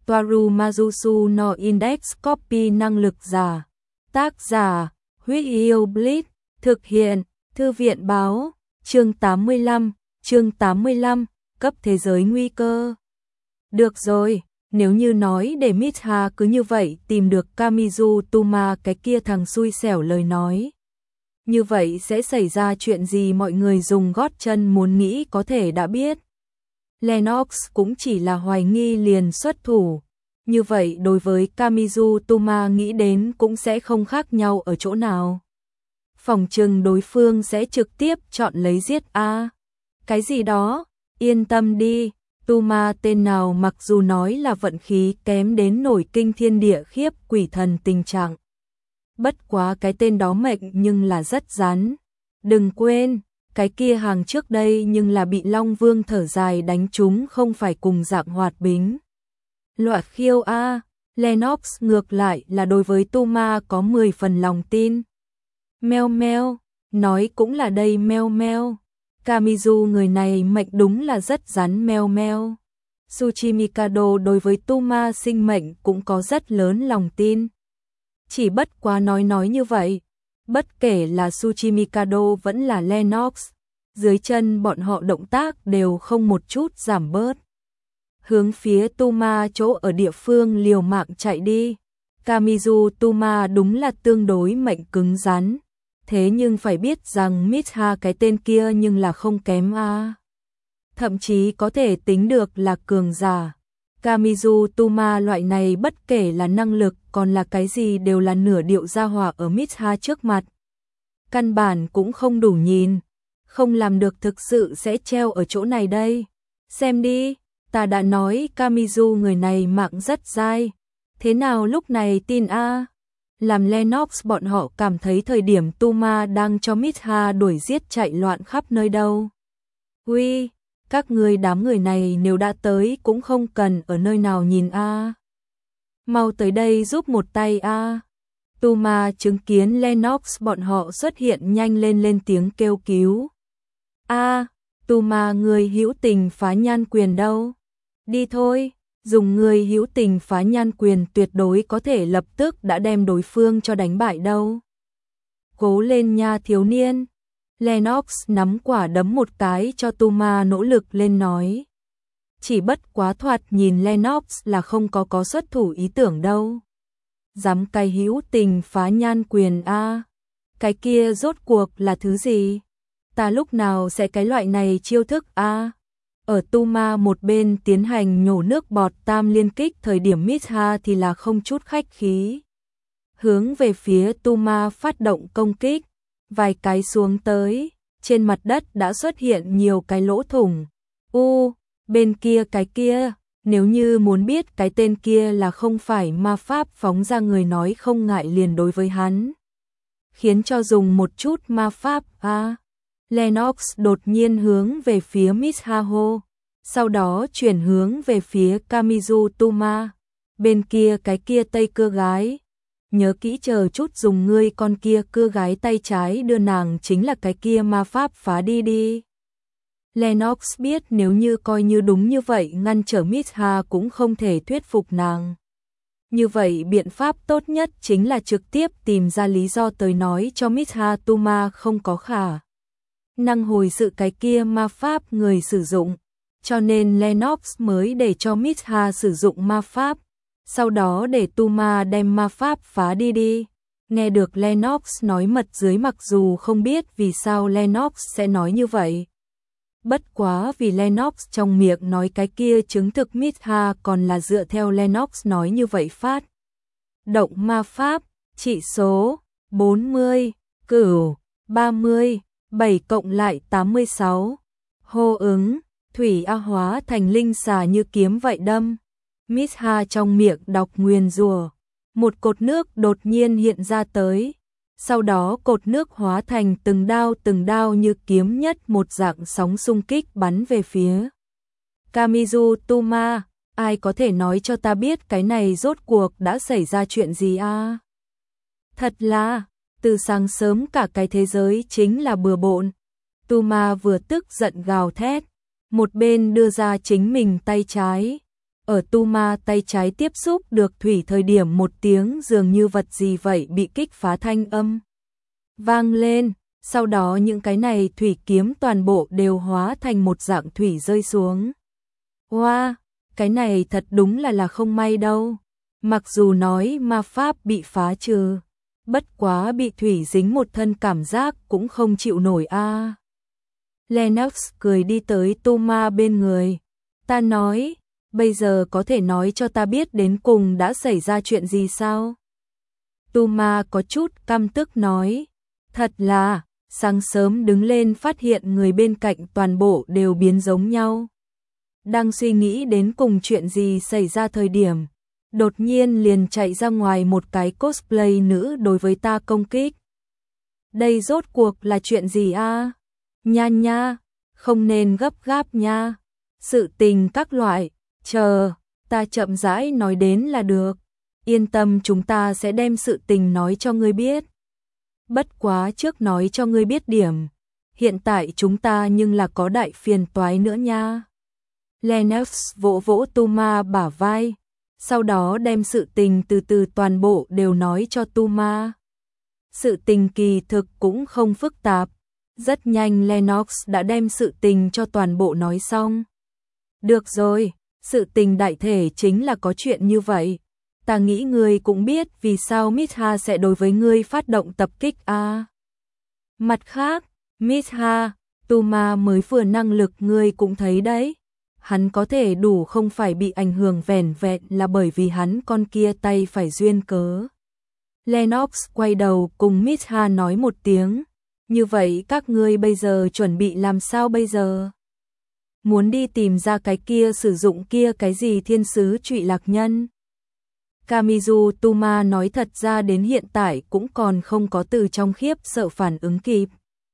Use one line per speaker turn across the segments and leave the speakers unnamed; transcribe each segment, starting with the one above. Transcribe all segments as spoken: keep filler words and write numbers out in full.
Toaru Majusu no Index Copy năng lực giả. Tác giả, Huyết Yêu Bleach, thực hiện, Thư viện báo, chương tám mươi lăm, chương tám mươi lăm, cấp thế giới nguy cơ. Được rồi, nếu như nói để Mitha cứ như vậy tìm được Kamizu Tuma cái kia thằng xui xẻo lời nói. Như vậy sẽ xảy ra chuyện gì mọi người dùng gót chân muốn nghĩ có thể đã biết. Lennox cũng chỉ là hoài nghi liền xuất thủ. Như vậy đối với Kamizu Tuma nghĩ đến cũng sẽ không khác nhau ở chỗ nào. Phòng trừng đối phương sẽ trực tiếp chọn lấy giết a. Cái gì đó, yên tâm đi, Tuma tên nào mặc dù nói là vận khí kém đến nổi kinh thiên địa khiếp quỷ thần tình trạng. Bất quá cái tên đó mệnh nhưng là rất rắn. Đừng quên, cái kia hàng trước đây nhưng là bị Long Vương thở dài đánh trúng không phải cùng dạng hoạt bính. Loạt khiêu a, Lennox ngược lại là đối với Tuma có mười phần lòng tin. Meo meo, nói cũng là đây meo meo. Kamizu người này mệnh đúng là rất rắn meo meo. Tsuchimikado đối với Tuma sinh mệnh cũng có rất lớn lòng tin. Chỉ bất quá nói nói như vậy, bất kể là Tsuchimikado vẫn là Lennox, dưới chân bọn họ động tác đều không một chút giảm bớt. Hướng phía Tuma chỗ ở địa phương liều mạng chạy đi. Kamizu Tuma đúng là tương đối mệnh cứng rắn. Thế nhưng phải biết rằng Mitha cái tên kia nhưng là không kém a. Thậm chí có thể tính được là cường giả. Kamizu Tuma loại này bất kể là năng lực còn là cái gì đều là nửa điệu gia hỏa ở Mitha trước mặt. Căn bản cũng không đủ nhìn. Không làm được thực sự sẽ treo ở chỗ này đây. Xem đi, ta đã nói Kamizu người này mạng rất dai. Thế nào lúc này tin a? Làm Lennox bọn họ cảm thấy thời điểm Tuma đang cho Mitha đuổi giết chạy loạn khắp nơi đâu. Ui, các người đám người này nếu đã tới cũng không cần ở nơi nào nhìn a. Mau tới đây giúp một tay a. Tuma chứng kiến Lennox bọn họ xuất hiện nhanh lên lên tiếng kêu cứu. A, Tuma người hữu tình phá nhan quyền đâu? Đi thôi. Dùng người hữu tình phá nhan quyền tuyệt đối có thể lập tức đã đem đối phương cho đánh bại đâu. Cố lên nha thiếu niên. Lennox nắm quả đấm một cái cho Tuma nỗ lực lên nói. Chỉ bất quá thoạt nhìn Lennox là không có có xuất thủ ý tưởng đâu. Dám cay hữu tình phá nhan quyền a. Cái kia rốt cuộc là thứ gì? Ta lúc nào sẽ cái loại này chiêu thức a? Ở Tuma một bên tiến hành nhổ nước bọt tam liên kích thời điểm Mitha thì là không chút khách khí. Hướng về phía Tuma phát động công kích, vài cái xuống tới, trên mặt đất đã xuất hiện nhiều cái lỗ thủng. U, bên kia cái kia, nếu như muốn biết cái tên kia là không phải ma pháp phóng ra người nói không ngại liền đối với hắn. Khiến cho dùng một chút ma pháp a. À. Lennox đột nhiên hướng về phía Mitha hô, sau đó chuyển hướng về phía Kamizu Tuma. Bên kia cái kia tây cưa gái, nhớ kỹ chờ chút dùng ngươi con kia cưa gái tay trái đưa nàng chính là cái kia ma pháp phá đi đi. Lennox biết nếu như coi như đúng như vậy ngăn trở Mitha cũng không thể thuyết phục nàng. Như vậy biện pháp tốt nhất chính là trực tiếp tìm ra lý do tới nói cho Mitha Tuma không có khả năng hồi sự cái kia ma pháp người sử dụng, cho nên Lennox mới để cho Mitha sử dụng ma pháp, sau đó để Tuma đem ma pháp phá đi đi. Nghe được Lennox nói mật dưới mặc dù không biết vì sao Lennox sẽ nói như vậy. Bất quá vì Lennox trong miệng nói cái kia chứng thực Mitha còn là dựa theo Lennox nói như vậy phát. Động ma pháp, trị số, bốn mươi, cửu, ba mươi. bảy cộng lại tám mươi sáu. Hô ứng, thủy a hóa thành linh xà như kiếm vậy đâm. Mitha trong miệng đọc nguyền rủa, một cột nước đột nhiên hiện ra tới. Sau đó cột nước hóa thành từng đao từng đao như kiếm nhất một dạng sóng xung kích bắn về phía Kamizu Tuma. Ai có thể nói cho ta biết cái này rốt cuộc đã xảy ra chuyện gì a? À? Thật là từ sáng sớm cả cái thế giới chính là bừa bộn. Tuma vừa tức giận gào thét, một bên đưa ra chính mình tay trái. Ở tu ma tay trái tiếp xúc được thủy thời điểm một tiếng dường như vật gì vậy bị kích phá thanh âm vang lên, sau đó những cái này thủy kiếm toàn bộ đều hóa thành một dạng thủy rơi xuống. Wow, cái này thật đúng là là không may đâu. Mặc dù nói ma pháp bị phá trừ, bất quá bị thủy dính một thân cảm giác cũng không chịu nổi a. À. Lennox cười đi tới tu ma bên người. Ta nói, bây giờ có thể nói cho ta biết đến cùng đã xảy ra chuyện gì sao? Tu ma có chút căm tức nói. Thật là, sáng sớm đứng lên phát hiện người bên cạnh toàn bộ đều biến giống nhau. Đang suy nghĩ đến cùng chuyện gì xảy ra thời điểm, đột nhiên liền chạy ra ngoài một cái cosplay nữ đối với ta công kích. Đây rốt cuộc là chuyện gì a? À? Nha nha, không nên gấp gáp nha. Sự tình các loại, chờ, ta chậm rãi nói đến là được. Yên tâm, chúng ta sẽ đem sự tình nói cho ngươi biết. Bất quá trước nói cho ngươi biết điểm, hiện tại chúng ta nhưng là có đại phiền toái nữa nha. Lennox vỗ vỗ tu ma bả vai, sau đó đem sự tình từ từ toàn bộ đều nói cho tu ma. Sự tình kỳ thực cũng không phức tạp, rất nhanh Lennox đã đem sự tình cho toàn bộ nói xong. Được rồi, sự tình đại thể chính là có chuyện như vậy. Ta nghĩ ngươi cũng biết vì sao Mitha sẽ đối với ngươi phát động tập kích a. À. Mặt khác, Mitha, tu ma mới vừa năng lực ngươi cũng thấy đấy. Hắn có thể đủ không phải bị ảnh hưởng vẻn vẹn là bởi vì hắn con kia tay phải duyên cớ. Lennox quay đầu cùng Mitha nói một tiếng. Như vậy các ngươi bây giờ chuẩn bị làm sao bây giờ? Muốn đi tìm ra cái kia sử dụng kia cái gì thiên sứ trụy lạc nhân? Kamizu Tuma nói thật ra đến hiện tại cũng còn không có từ trong khiếp sợ phản ứng kịp.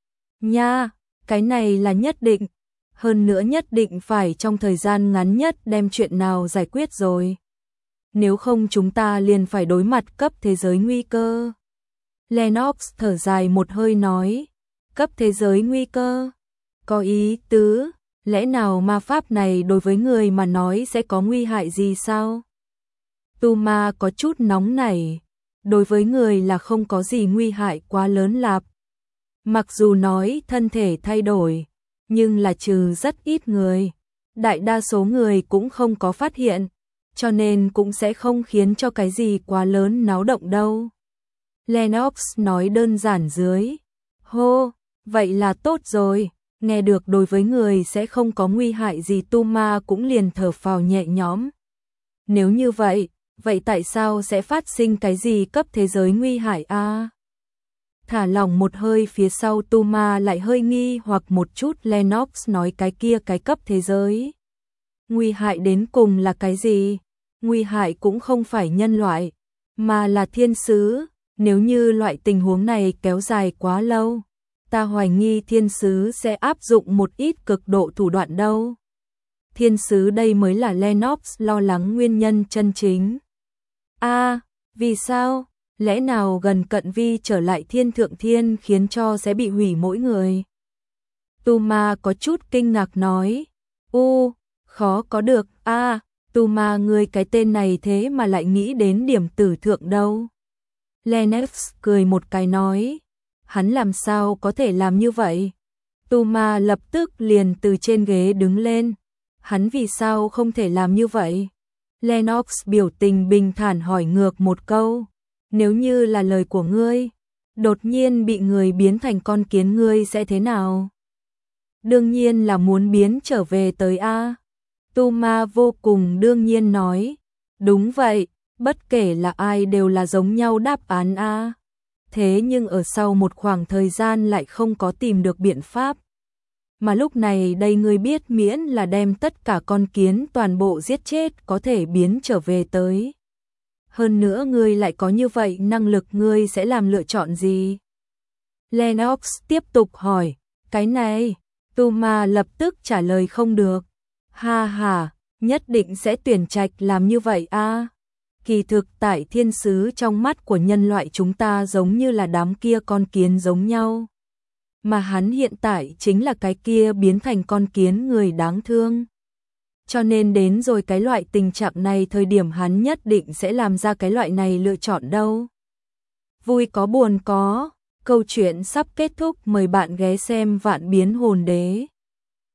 Nha, cái này là nhất định. Hơn nữa nhất định phải trong thời gian ngắn nhất đem chuyện nào giải quyết rồi. Nếu không chúng ta liền phải đối mặt cấp thế giới nguy cơ. Lennox thở dài một hơi nói. Cấp thế giới nguy cơ? Có ý tứ, lẽ nào ma pháp này đối với người mà nói sẽ có nguy hại gì sao? Tu ma có chút nóng nảy, đối với người là không có gì nguy hại quá lớn lạp. Mặc dù nói thân thể thay đổi, nhưng là trừ rất ít người, đại đa số người cũng không có phát hiện, cho nên cũng sẽ không khiến cho cái gì quá lớn náo động đâu. Lennox nói đơn giản dưới. Hô, vậy là tốt rồi, nghe được đối với người sẽ không có nguy hại gì, tu ma cũng liền thở phào nhẹ nhõm. Nếu như vậy, vậy tại sao sẽ phát sinh cái gì cấp thế giới nguy hại a? À? Thả lỏng một hơi phía sau tu ma lại hơi nghi hoặc một chút. Lennox nói cái kia cái cấp thế giới nguy hại đến cùng là cái gì? Nguy hại cũng không phải nhân loại, mà là thiên sứ. Nếu như loại tình huống này kéo dài quá lâu, ta hoài nghi thiên sứ sẽ áp dụng một ít cực độ thủ đoạn đâu. Thiên sứ đây mới là Lennox lo lắng nguyên nhân chân chính. A, à, vì sao? Lẽ nào gần cận vi trở lại thiên thượng thiên khiến cho sẽ bị hủy mỗi người? Tu ma có chút kinh ngạc nói. U, khó có được. A, à, Tu ma ngươi cái tên này thế mà lại nghĩ đến điểm tử thượng đâu? Lennox cười một cái nói. Hắn làm sao có thể làm như vậy? Tu ma lập tức liền từ trên ghế đứng lên. Hắn vì sao không thể làm như vậy? Lennox biểu tình bình thản hỏi ngược một câu. Nếu như là lời của ngươi, đột nhiên bị người biến thành con kiến ngươi sẽ thế nào? Đương nhiên là muốn biến trở về tới A. Tu ma vô cùng đương nhiên nói. Đúng vậy, bất kể là ai đều là giống nhau đáp án A. Thế nhưng ở sau một khoảng thời gian lại không có tìm được biện pháp. Mà lúc này đây ngươi biết miễn là đem tất cả con kiến toàn bộ giết chết có thể biến trở về tới. Hơn nữa ngươi lại có như vậy năng lực, ngươi sẽ làm lựa chọn gì? Lennox tiếp tục hỏi. Cái này, Tu ma lập tức trả lời không được. Ha ha, nhất định sẽ tuyển trạch làm như vậy a. À. Kỳ thực tại thiên sứ trong mắt của nhân loại chúng ta giống như là đám kia con kiến giống nhau. Mà hắn hiện tại chính là cái kia biến thành con kiến người đáng thương. cho nên đến rồi cái loại tình trạng này thời điểm hắn nhất định sẽ làm ra cái loại này lựa chọn đâu. Vui có buồn có, câu chuyện sắp kết thúc, mời bạn ghé xem Vạn Biến Hồn Đế.